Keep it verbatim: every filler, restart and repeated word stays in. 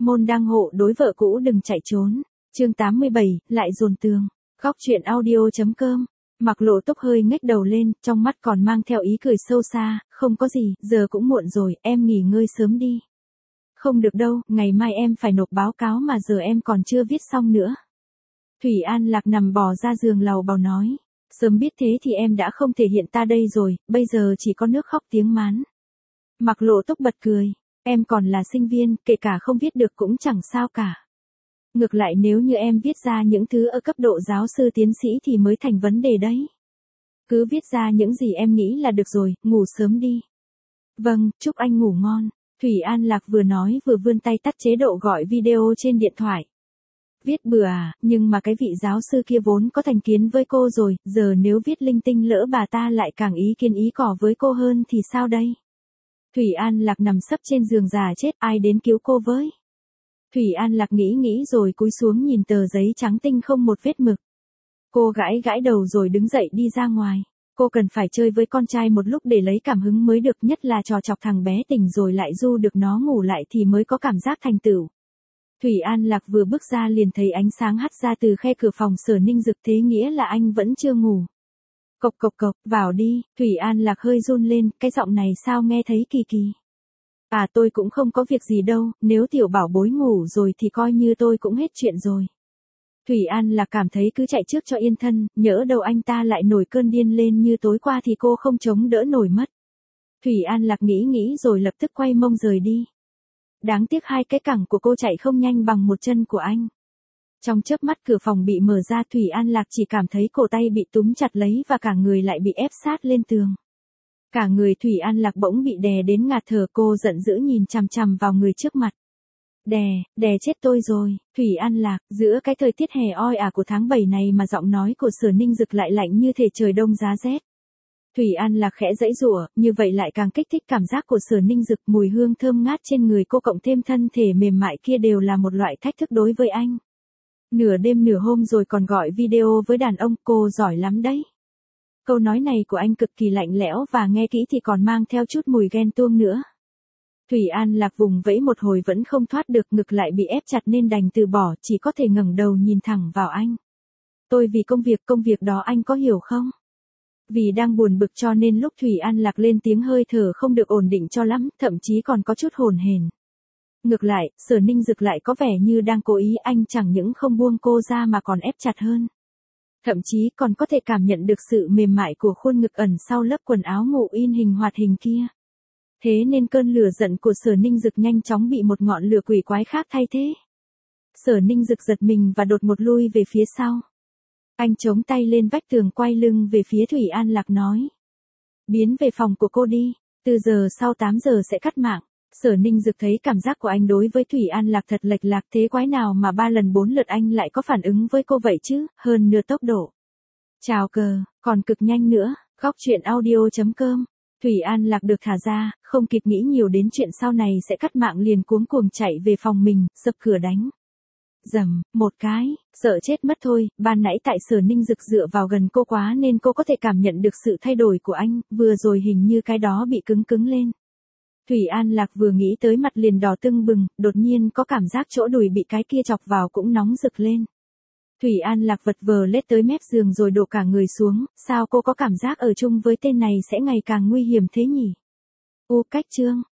môn đăng hộ đối vợ cũ đừng chạy trốn. Chương tám mươi bảy, lại dồn tường. Góc truyện audio chấm com. Mặc Lộ Túc hơi ngếch đầu lên, trong mắt còn mang theo ý cười sâu xa, không có gì, giờ cũng muộn rồi, em nghỉ ngơi sớm đi. Không được đâu, ngày mai em phải nộp báo cáo mà giờ em còn chưa viết xong nữa. Thủy An Lạc nằm bò ra giường lầu bầu nói, sớm biết thế thì em đã không thể hiện ta đây rồi, bây giờ chỉ có nước khóc tiếng mán. Mặc Lộ Túc bật cười, em còn là sinh viên, kể cả không viết được cũng chẳng sao cả. Ngược lại nếu như em viết ra những thứ ở cấp độ giáo sư tiến sĩ thì mới thành vấn đề đấy. Cứ viết ra những gì em nghĩ là được rồi, ngủ sớm đi. Vâng, chúc anh ngủ ngon. Thủy An Lạc vừa nói vừa vươn tay tắt chế độ gọi video trên điện thoại. Viết bừa à, nhưng mà cái vị giáo sư kia vốn có thành kiến với cô rồi, giờ nếu viết linh tinh lỡ bà ta lại càng ý kiến ý cỏ với cô hơn thì sao đây? Thủy An Lạc nằm sấp trên giường già chết, ai đến cứu cô với? Thủy An Lạc nghĩ nghĩ rồi cúi xuống nhìn tờ giấy trắng tinh không một vết mực. Cô gãi gãi đầu rồi đứng dậy đi ra ngoài. Cô cần phải chơi với con trai một lúc để lấy cảm hứng mới được, nhất là trò chọc thằng bé tỉnh rồi lại du được nó ngủ lại thì mới có cảm giác thành tựu. Thủy An Lạc vừa bước ra liền thấy ánh sáng hắt ra từ khe cửa phòng Sở Ninh Dực, thế nghĩa là anh vẫn chưa ngủ. Cộc cộc cộc, vào đi. Thủy An Lạc hơi run lên, cái giọng này sao nghe thấy kỳ kỳ. À tôi cũng không có việc gì đâu, nếu tiểu bảo bối ngủ rồi thì coi như tôi cũng hết chuyện rồi. Thủy An Lạc cảm thấy cứ chạy trước cho yên thân, nhỡ đâu anh ta lại nổi cơn điên lên như tối qua thì cô không chống đỡ nổi mất. Thủy An Lạc nghĩ nghĩ rồi lập tức quay mông rời đi. Đáng tiếc hai cái cẳng của cô chạy không nhanh bằng một chân của anh. Trong chớp mắt cửa phòng bị mở ra, Thủy An Lạc chỉ cảm thấy cổ tay bị túm chặt lấy và cả người lại bị ép sát lên tường. Cả người Thủy An Lạc bỗng bị đè đến ngạt thở, cô giận dữ nhìn chằm chằm vào người trước mặt. Đè, đè chết tôi rồi. Thủy An Lạc, giữa cái thời tiết hè oi ả của tháng bảy này mà giọng nói của Sở Ninh Dực lại lạnh như thể trời đông giá rét. Thủy An Lạc khẽ giãy giụa, như vậy lại càng kích thích cảm giác của Sở Ninh Dực, mùi hương thơm ngát trên người cô cộng thêm thân thể mềm mại kia đều là một loại thách thức đối với anh. Nửa đêm nửa hôm rồi còn gọi video với đàn ông, cô giỏi lắm đấy. Câu nói này của anh cực kỳ lạnh lẽo và nghe kỹ thì còn mang theo chút mùi ghen tuông nữa. Thủy An Lạc vùng vẫy một hồi vẫn không thoát được, ngực lại bị ép chặt nên đành từ bỏ, chỉ có thể ngẩng đầu nhìn thẳng vào anh. Tôi vì công việc, công việc đó anh có hiểu không? Vì đang buồn bực cho nên lúc Thủy An Lạc lên tiếng hơi thở không được ổn định cho lắm, thậm chí còn có chút hồn hển. Ngược lại, Sở Ninh Dực lại có vẻ như đang cố ý, anh chẳng những không buông cô ra mà còn ép chặt hơn. Thậm chí còn có thể cảm nhận được sự mềm mại của khuôn ngực ẩn sau lớp quần áo ngủ in hình hoạt hình kia. Thế nên cơn lửa giận của Sở Ninh Dực nhanh chóng bị một ngọn lửa quỷ quái khác thay thế. Sở Ninh Dực giật mình và đột một lui về phía sau. Anh chống tay lên vách tường quay lưng về phía Thủy An Lạc nói. Biến về phòng của cô đi, từ giờ sau tám giờ sẽ cắt mạng. Sở Ninh Dực thấy cảm giác của anh đối với Thủy An Lạc thật lệch lạc, thế quái nào mà ba lần bốn lượt anh lại có phản ứng với cô vậy chứ, hơn nửa tốc độ. Chào cờ, còn cực nhanh nữa. Góc truyện audio chấm com. Thủy An Lạc được thả ra, không kịp nghĩ nhiều đến chuyện sau này sẽ cắt mạng liền cuống cuồng chạy về phòng mình, sập cửa đánh. Dầm, một cái, sợ chết mất thôi, ban nãy tại Sở Ninh Dực dựa vào gần cô quá nên cô có thể cảm nhận được sự thay đổi của anh, vừa rồi hình như cái đó bị cứng cứng lên. Thủy An Lạc vừa nghĩ tới mặt liền đỏ tưng bừng, đột nhiên có cảm giác chỗ đùi bị cái kia chọc vào cũng nóng rực lên. Thủy An Lạc vật vờ lết tới mép giường rồi đổ cả người xuống, sao cô có cảm giác ở chung với tên này sẽ ngày càng nguy hiểm thế nhỉ? U cách chương.